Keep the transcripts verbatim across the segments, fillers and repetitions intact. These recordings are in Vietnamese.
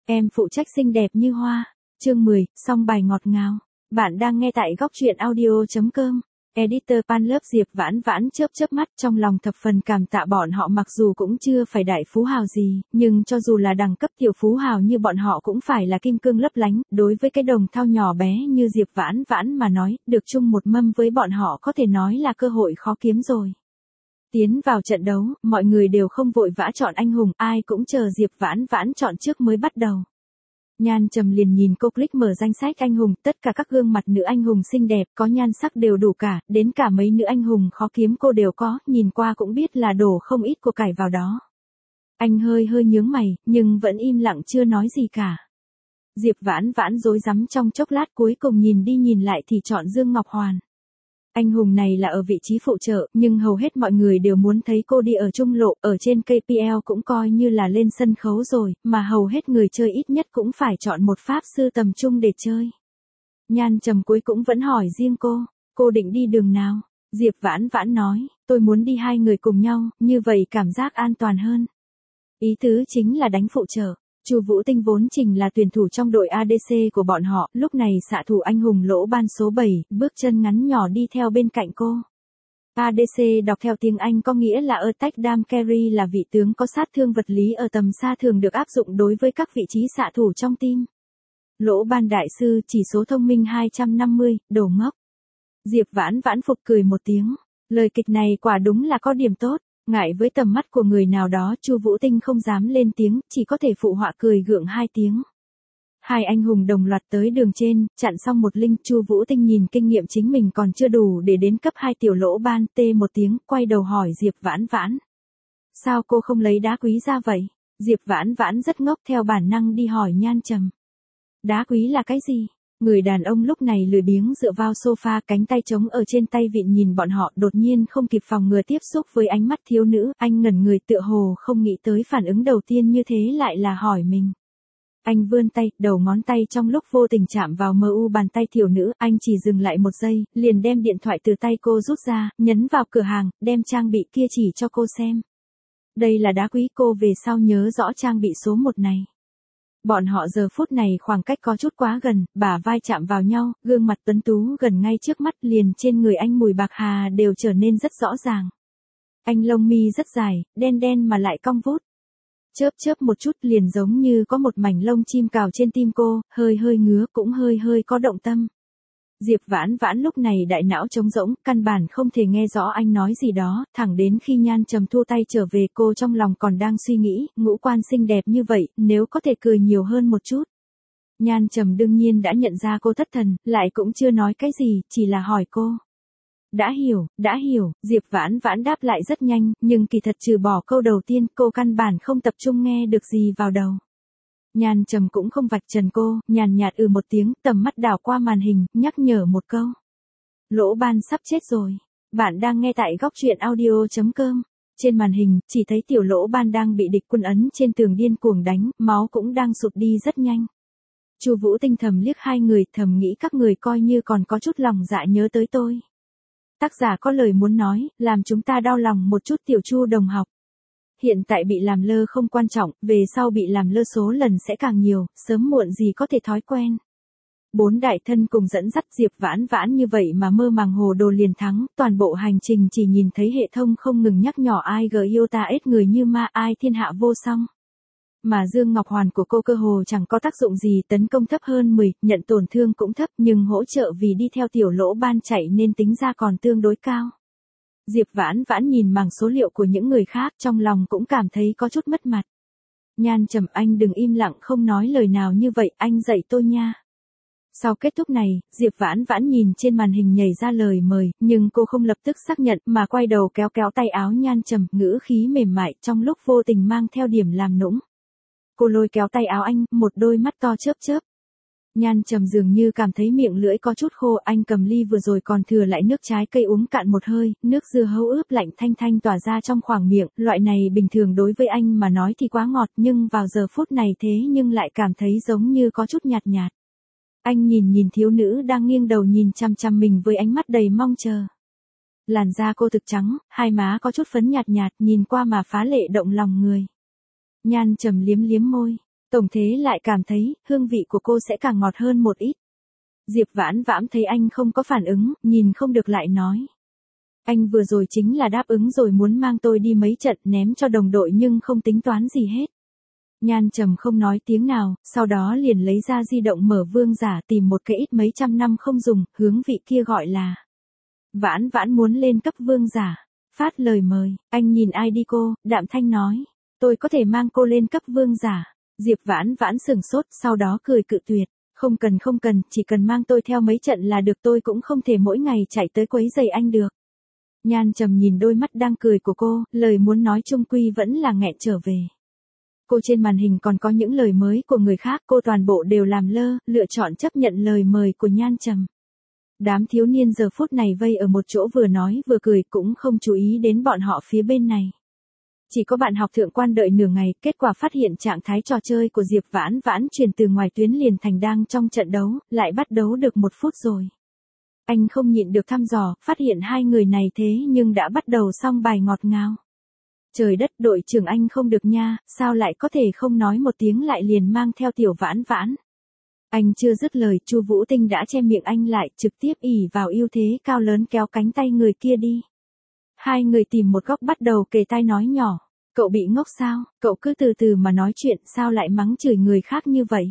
Em phụ trách xinh đẹp như hoa. Chương mười, song bài ngọt ngào. Bạn đang nghe tại góc truyện audio chấm com. Editor Pan Lớp Diệp Vãn Vãn chớp chớp mắt, trong lòng thập phần cảm tạ bọn họ, mặc dù cũng chưa phải đại phú hào gì, nhưng cho dù là đẳng cấp tiểu phú hào như bọn họ cũng phải là kim cương lấp lánh, đối với cái đồng thau nhỏ bé như Diệp Vãn Vãn mà nói, được chung một mâm với bọn họ có thể nói là cơ hội khó kiếm rồi. Tiến vào trận đấu, mọi người đều không vội vã chọn anh hùng, ai cũng chờ Diệp Vãn Vãn chọn trước mới bắt đầu. Nhan Trầm liền nhìn cô click mở danh sách anh hùng, tất cả các gương mặt nữ anh hùng xinh đẹp, có nhan sắc đều đủ cả, đến cả mấy nữ anh hùng khó kiếm cô đều có, nhìn qua cũng biết là đổ không ít của cải vào đó. Anh hơi hơi nhướng mày, nhưng vẫn im lặng chưa nói gì cả. Diệp Vãn Vãn rối rắm trong chốc lát, cuối cùng nhìn đi nhìn lại thì chọn Dương Ngọc Hoàn. Anh hùng này là ở vị trí phụ trợ, nhưng hầu hết mọi người đều muốn thấy cô đi ở trung lộ, ở trên ca pê lờ cũng coi như là lên sân khấu rồi, mà hầu hết người chơi ít nhất cũng phải chọn một pháp sư tầm trung để chơi. Nhan Trầm cuối cũng vẫn hỏi riêng cô, cô định đi đường nào? Diệp Vãn Vãn nói, tôi muốn đi hai người cùng nhau, như vậy cảm giác an toàn hơn. Ý tứ chính là đánh phụ trợ. Chu Vũ Tinh vốn trình là tuyển thủ trong đội a đê xê của bọn họ, lúc này xạ thủ anh hùng Lỗ Ban số bảy, bước chân ngắn nhỏ đi theo bên cạnh cô. a đê xê đọc theo tiếng Anh có nghĩa là Attack Dam Carry, là vị tướng có sát thương vật lý ở tầm xa thường được áp dụng đối với các vị trí xạ thủ trong team. Lỗ Ban đại sư chỉ số thông minh hai trăm năm mươi, đồ ngốc. Diệp Vãn Vãn phục cười một tiếng, lời kịch này quả đúng là có điểm tốt. Ngại với tầm mắt của người nào đó, Chu Vũ Tinh không dám lên tiếng, chỉ có thể phụ họa cười gượng hai tiếng. Hai anh hùng đồng loạt tới đường trên, chặn xong một linh, Chu Vũ Tinh nhìn kinh nghiệm chính mình còn chưa đủ để đến cấp hai tiểu Lỗ Ban, tê một tiếng, quay đầu hỏi Diệp Vãn Vãn. Sao cô không lấy đá quý ra vậy? Diệp Vãn Vãn rất ngốc, theo bản năng đi hỏi Nhan Trầm. Đá quý là cái gì? Người đàn ông lúc này lười biếng dựa vào sofa, cánh tay trống ở trên tay vịn nhìn bọn họ, đột nhiên không kịp phòng ngừa tiếp xúc với ánh mắt thiếu nữ, anh ngẩn người tựa hồ không nghĩ tới phản ứng đầu tiên như thế lại là hỏi mình. Anh vươn tay, đầu ngón tay trong lúc vô tình chạm vào mờ u bàn tay thiếu nữ, anh chỉ dừng lại một giây, liền đem điện thoại từ tay cô rút ra, nhấn vào cửa hàng, đem trang bị kia chỉ cho cô xem. Đây là đá quý, cô về sau nhớ rõ trang bị số một này. Bọn họ giờ phút này khoảng cách có chút quá gần, bả vai chạm vào nhau, gương mặt tuấn tú gần ngay trước mắt, liền trên người anh mùi bạc hà đều trở nên rất rõ ràng. Anh lông mi rất dài, đen đen mà lại cong vút. Chớp chớp một chút liền giống như có một mảnh lông chim cào trên tim cô, hơi hơi ngứa cũng hơi hơi có động tâm. Diệp Vãn Vãn lúc này đại não trống rỗng, căn bản không thể nghe rõ anh nói gì đó, thẳng đến khi Nhan Trầm thu tay trở về, cô trong lòng còn đang suy nghĩ, ngũ quan xinh đẹp như vậy, nếu có thể cười nhiều hơn một chút. Nhan Trầm đương nhiên đã nhận ra cô thất thần, lại cũng chưa nói cái gì, chỉ là hỏi cô. Đã hiểu, đã hiểu, Diệp Vãn Vãn đáp lại rất nhanh, nhưng kỳ thật trừ bỏ câu đầu tiên, cô căn bản không tập trung nghe được gì vào đầu. Nhan Trầm cũng không vạch trần cô, nhàn nhạt ừ một tiếng, tầm mắt đảo qua màn hình, nhắc nhở một câu. Lỗ Ban sắp chết rồi. Bạn đang nghe tại góc truyện audio chấm com. Trên màn hình, chỉ thấy tiểu Lỗ Ban đang bị địch quân ấn trên tường điên cuồng đánh, máu cũng đang sụt đi rất nhanh. Chu Vũ Tinh thầm liếc hai người, thầm nghĩ các người coi như còn có chút lòng dạ nhớ tới tôi. Tác giả có lời muốn nói, làm chúng ta đau lòng một chút tiểu Chu đồng học. Hiện tại bị làm lơ không quan trọng, về sau bị làm lơ số lần sẽ càng nhiều, sớm muộn gì có thể thói quen. Bốn đại thân cùng dẫn dắt Diệp Vãn Vãn như vậy mà mơ màng hồ đồ liền thắng, toàn bộ hành trình chỉ nhìn thấy hệ thống không ngừng nhắc nhỏ ai gờ yêu ta ết người như ma, ai thiên hạ vô song. Mà Dương Ngọc Hoàn của cô cơ hồ chẳng có tác dụng gì, tấn công thấp hơn mười, nhận tổn thương cũng thấp, nhưng hỗ trợ vì đi theo tiểu Lỗ Ban chạy nên tính ra còn tương đối cao. Diệp Vãn Vãn nhìn mảng số liệu của những người khác, trong lòng cũng cảm thấy có chút mất mặt. Nhan Trầm, anh đừng im lặng không nói lời nào như vậy, anh dạy tôi nha. Sau kết thúc này, Diệp Vãn Vãn nhìn trên màn hình nhảy ra lời mời, nhưng cô không lập tức xác nhận mà quay đầu kéo kéo tay áo Nhan Trầm, ngữ khí mềm mại trong lúc vô tình mang theo điểm làm nũng. Cô lôi kéo tay áo anh, một đôi mắt to chớp chớp. Nhan Trầm dường như cảm thấy miệng lưỡi có chút khô, anh cầm ly vừa rồi còn thừa lại nước trái cây uống cạn một hơi, nước dưa hấu ướp lạnh thanh thanh tỏa ra trong khoang miệng, loại này bình thường đối với anh mà nói thì quá ngọt, nhưng vào giờ phút này thế nhưng lại cảm thấy giống như có chút nhạt nhạt. Anh nhìn nhìn thiếu nữ đang nghiêng đầu nhìn chăm chăm mình với ánh mắt đầy mong chờ. Làn da cô thực trắng, hai má có chút phấn nhạt nhạt, nhìn qua mà phá lệ động lòng người. Nhan Trầm liếm liếm môi. Tổng thế lại cảm thấy, hương vị của cô sẽ càng ngọt hơn một ít. Diệp Vãn Vãn thấy anh không có phản ứng, nhìn không được lại nói. Anh vừa rồi chính là đáp ứng rồi muốn mang tôi đi mấy trận ném cho đồng đội nhưng không tính toán gì hết. Nhan Trầm không nói tiếng nào, sau đó liền lấy ra di động mở vương giả tìm một cái ít mấy trăm năm không dùng, hướng vị kia gọi là. Vãn Vãn muốn lên cấp vương giả. Phát lời mời, anh nhìn ai đi cô, đạm thanh nói. Tôi có thể mang cô lên cấp vương giả. Diệp Vãn Vãn sừng sốt, sau đó cười cự tuyệt. Không cần không cần, chỉ cần mang tôi theo mấy trận là được, tôi cũng không thể mỗi ngày chạy tới quấy giày anh được. Nhan Trầm nhìn đôi mắt đang cười của cô, lời muốn nói chung quy vẫn là nghẹn trở về. Cô trên màn hình còn có những lời mới của người khác, cô toàn bộ đều làm lơ, lựa chọn chấp nhận lời mời của Nhan Trầm. Đám thiếu niên giờ phút này vây ở một chỗ vừa nói vừa cười cũng không chú ý đến bọn họ phía bên này. Chỉ có bạn học thượng quan đợi nửa ngày, kết quả phát hiện trạng thái trò chơi của Diệp Vãn Vãn chuyển từ ngoài tuyến liền thành đang trong trận đấu, lại bắt đấu được một phút rồi. Anh không nhịn được thăm dò, phát hiện hai người này thế nhưng đã bắt đầu xong bài ngọt ngào. Trời đất, đội trưởng anh không được nha, sao lại có thể không nói một tiếng lại liền mang theo tiểu Vãn Vãn. Anh chưa dứt lời, Chu Vũ Tinh đã che miệng anh lại, trực tiếp ỷ vào ưu thế cao lớn kéo cánh tay người kia đi. Hai người tìm một góc bắt đầu kề tai nói nhỏ. Cậu bị ngốc sao, cậu cứ từ từ mà nói chuyện, sao lại mắng chửi người khác như vậy?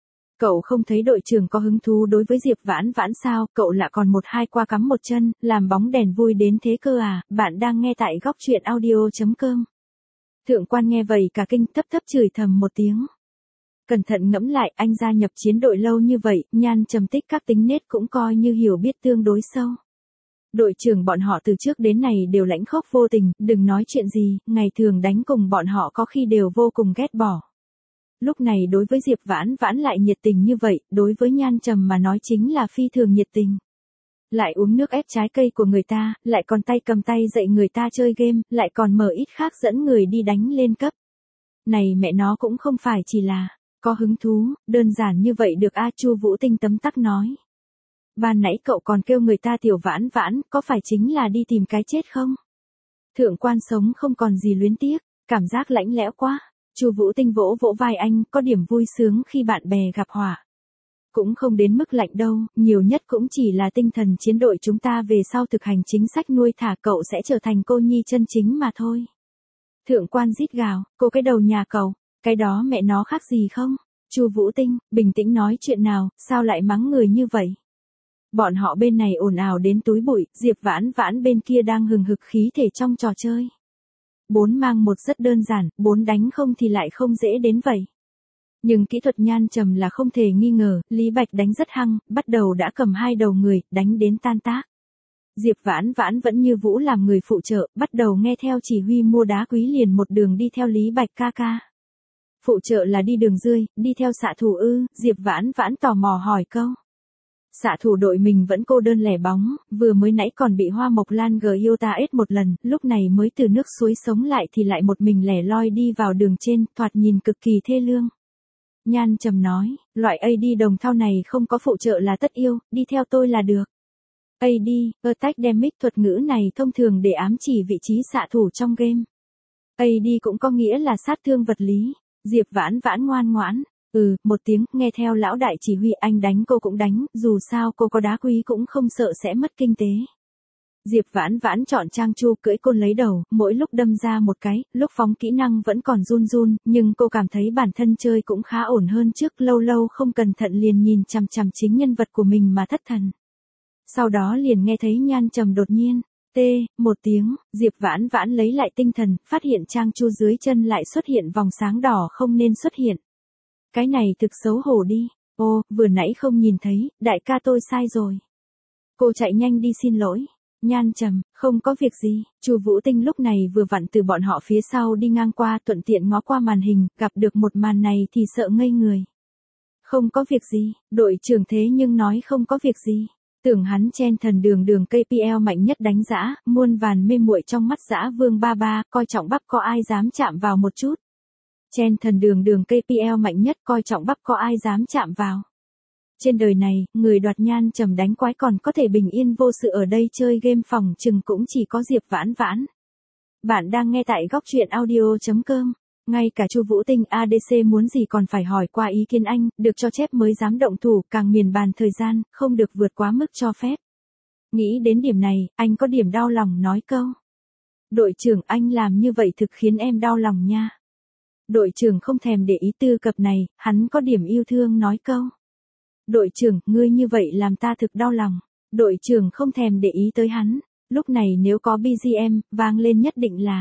Cậu không thấy đội trưởng có hứng thú đối với Diệp Vãn Vãn sao, cậu lạ còn một hai qua cắm một chân, làm bóng đèn vui đến thế cơ à, bạn đang nghe tại góc truyện audio chấm com. Thượng quan nghe vậy cả kinh, thấp thấp chửi thầm một tiếng. Cẩn thận ngẫm lại, anh gia nhập chiến đội lâu như vậy, Nhan Trầm tích các tính nết cũng coi như hiểu biết tương đối sâu. Đội trưởng bọn họ từ trước đến này đều lãnh khốc vô tình, đừng nói chuyện gì, ngày thường đánh cùng bọn họ có khi đều vô cùng ghét bỏ. Lúc này đối với Diệp Vãn Vãn lại nhiệt tình như vậy, đối với Nhan Trầm mà nói chính là phi thường nhiệt tình. Lại uống nước ép trái cây của người ta, lại còn tay cầm tay dạy người ta chơi game, lại còn mở ít khác dẫn người đi đánh lên cấp. Này mẹ nó cũng không phải chỉ là có hứng thú, đơn giản như vậy được a. Chu Vũ Tinh tấm tắc nói. Ban nãy cậu còn kêu người ta tiểu Vãn Vãn, có phải chính là đi tìm cái chết không? Thượng quan sống không còn gì luyến tiếc, cảm giác lãnh lẽo quá. Chu Vũ Tinh vỗ vỗ vai anh, có điểm vui sướng khi bạn bè gặp họa. Cũng không đến mức lạnh đâu, nhiều nhất cũng chỉ là tinh thần chiến đội chúng ta về sau thực hành chính sách nuôi thả cậu sẽ trở thành cô nhi chân chính mà thôi. Thượng quan rít gào, cô cái đầu nhà cậu, cái đó mẹ nó khác gì không? Chu Vũ Tinh, bình tĩnh nói chuyện nào, sao lại mắng người như vậy? Bọn họ bên này ồn ào đến túi bụi, Diệp Vãn Vãn bên kia đang hừng hực khí thể trong trò chơi. Bốn mang một rất đơn giản, bốn đánh không thì lại không dễ đến vậy. Nhưng kỹ thuật Nhan Trầm là không thể nghi ngờ, Lý Bạch đánh rất hăng, bắt đầu đã cầm hai đầu người, đánh đến tan tác. Diệp Vãn Vãn vẫn như Vũ làm người phụ trợ, bắt đầu nghe theo chỉ huy mua đá quý liền một đường đi theo Lý Bạch ca ca. Phụ trợ là đi đường rươi, đi theo xạ thủ ư, Diệp Vãn Vãn tò mò hỏi câu. Xạ thủ đội mình vẫn cô đơn lẻ bóng, vừa mới nãy còn bị Hoa Mộc Lan Giota ết một lần, lúc này mới từ nước suối sống lại thì lại một mình lẻ loi đi vào đường trên, thoạt nhìn cực kỳ thê lương. Nhan Trầm nói, loại a đê đồng thau này không có phụ trợ là tất yêu, đi theo tôi là được. a đê, Attack Damage thuật ngữ này thông thường để ám chỉ vị trí xạ thủ trong game. a đê cũng có nghĩa là sát thương vật lý. Diệp Vãn Vãn ngoan ngoãn. Ừ, một tiếng, nghe theo lão đại chỉ huy, anh đánh cô cũng đánh, dù sao cô có đá quý cũng không sợ sẽ mất kinh tế. Diệp Vãn Vãn chọn Trang Chu cưỡi côn lấy đầu, mỗi lúc đâm ra một cái, lúc phóng kỹ năng vẫn còn run run, nhưng cô cảm thấy bản thân chơi cũng khá ổn hơn trước, lâu lâu không cẩn thận liền nhìn chằm chằm chính nhân vật của mình mà thất thần. Sau đó liền nghe thấy Nhan Trầm đột nhiên, tê, một tiếng, Diệp Vãn Vãn lấy lại tinh thần, phát hiện Trang Chu dưới chân lại xuất hiện vòng sáng đỏ không nên xuất hiện. Cái này thực xấu hổ đi, ô, vừa nãy không nhìn thấy, đại ca tôi sai rồi. Cô chạy nhanh đi xin lỗi. Nhan Trầm, không có việc gì. Chu Vũ Tinh lúc này vừa vặn từ bọn họ phía sau đi ngang qua, thuận tiện ngó qua màn hình, gặp được một màn này thì sợ ngây người. Không có việc gì, đội trưởng thế nhưng nói không có việc gì. Tưởng hắn chen thần đường đường ca pê lờ mạnh nhất đánh dã, muôn vàn mê muội trong mắt dã vương ba ba, coi trọng bắp có ai dám chạm vào một chút. Chen thần đường đường ca pê lờ mạnh nhất coi trọng bắp có ai dám chạm vào. Trên đời này, người đoạt Nhan Trầm đánh quái còn có thể bình yên vô sự ở đây chơi game phòng chừng cũng chỉ có Diệp Vãn Vãn. Bạn đang nghe tại góc truyện audio chấm com. Ngay cả Chu Vũ Tinh a đê xê muốn gì còn phải hỏi qua ý kiến anh, được cho chép mới dám động thủ, càng miền bàn thời gian, không được vượt quá mức cho phép. Nghĩ đến điểm này, anh có điểm đau lòng nói câu. Đội trưởng, anh làm như vậy thực khiến em đau lòng nha. Đội trưởng không thèm để ý tư cập này, hắn có điểm yêu thương nói câu. Đội trưởng, ngươi như vậy làm ta thực đau lòng. Đội trưởng không thèm để ý tới hắn. Lúc này nếu có bê giê em, vang lên nhất định là.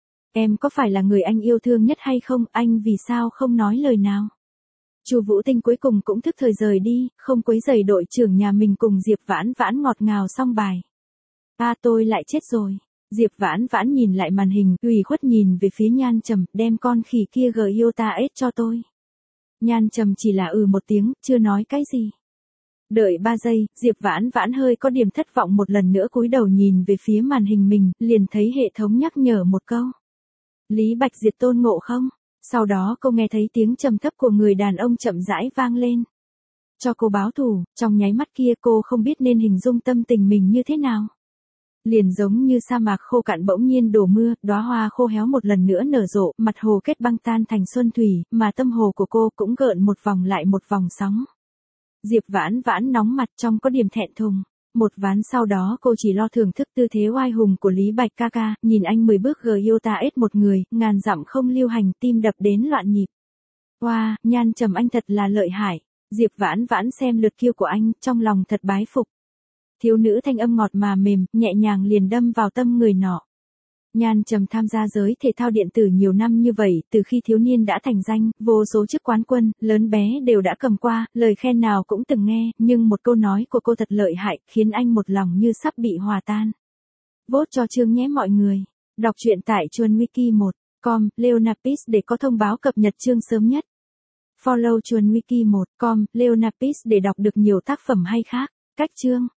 Em có phải là người anh yêu thương nhất hay không, anh vì sao không nói lời nào? Chu Vũ Tinh cuối cùng cũng thức thời rời đi, không quấy rầy đội trưởng nhà mình cùng Diệp Vãn Vãn ngọt ngào xong bài. A tôi lại chết rồi. Diệp Vãn Vãn nhìn lại màn hình, ủy khuất nhìn về phía Nhan Trầm, đem con khỉ kia gờ yêu ta ết cho tôi. Nhan Trầm chỉ là ừ một tiếng, chưa nói cái gì. Đợi ba giây, Diệp Vãn Vãn hơi có điểm thất vọng một lần nữa cúi đầu nhìn về phía màn hình mình, liền thấy hệ thống nhắc nhở một câu. Lý Bạch diệt Tôn Ngộ Không. Sau đó cô nghe thấy tiếng trầm thấp của người đàn ông chậm rãi vang lên. Cho cô báo thù, trong nháy mắt kia cô không biết nên hình dung tâm tình mình như thế nào. Liền giống như sa mạc khô cạn bỗng nhiên đổ mưa, đóa hoa khô héo một lần nữa nở rộ, mặt hồ kết băng tan thành xuân thủy, mà tâm hồ của cô cũng gợn một vòng lại một vòng sóng. Diệp Vãn Vãn nóng mặt trong có điểm thẹn thùng. Một ván sau đó cô chỉ lo thưởng thức tư thế oai hùng của Lý Bạch ca ca, nhìn anh mười bước gờ yêu ta ết một người, ngàn dặm không lưu hành, tim đập đến loạn nhịp. Wow, Nhan Trầm anh thật là lợi hại. Diệp Vãn Vãn xem lượt kiêu của anh, trong lòng thật bái phục. Thiếu nữ thanh âm ngọt mà mềm, nhẹ nhàng liền đâm vào tâm người nọ. Nhan Trầm tham gia giới thể thao điện tử nhiều năm như vậy, từ khi thiếu niên đã thành danh, vô số chức quán quân, lớn bé đều đã cầm qua, lời khen nào cũng từng nghe, nhưng một câu nói của cô thật lợi hại, khiến anh một lòng như sắp bị hòa tan. Vote cho chương nhé mọi người. Đọc truyện tại chuồn wiki một chấm com, Leonapis để có thông báo cập nhật chương sớm nhất. Follow chuồn wiki một chấm com, Leonapis để đọc được nhiều tác phẩm hay khác. Cách chương.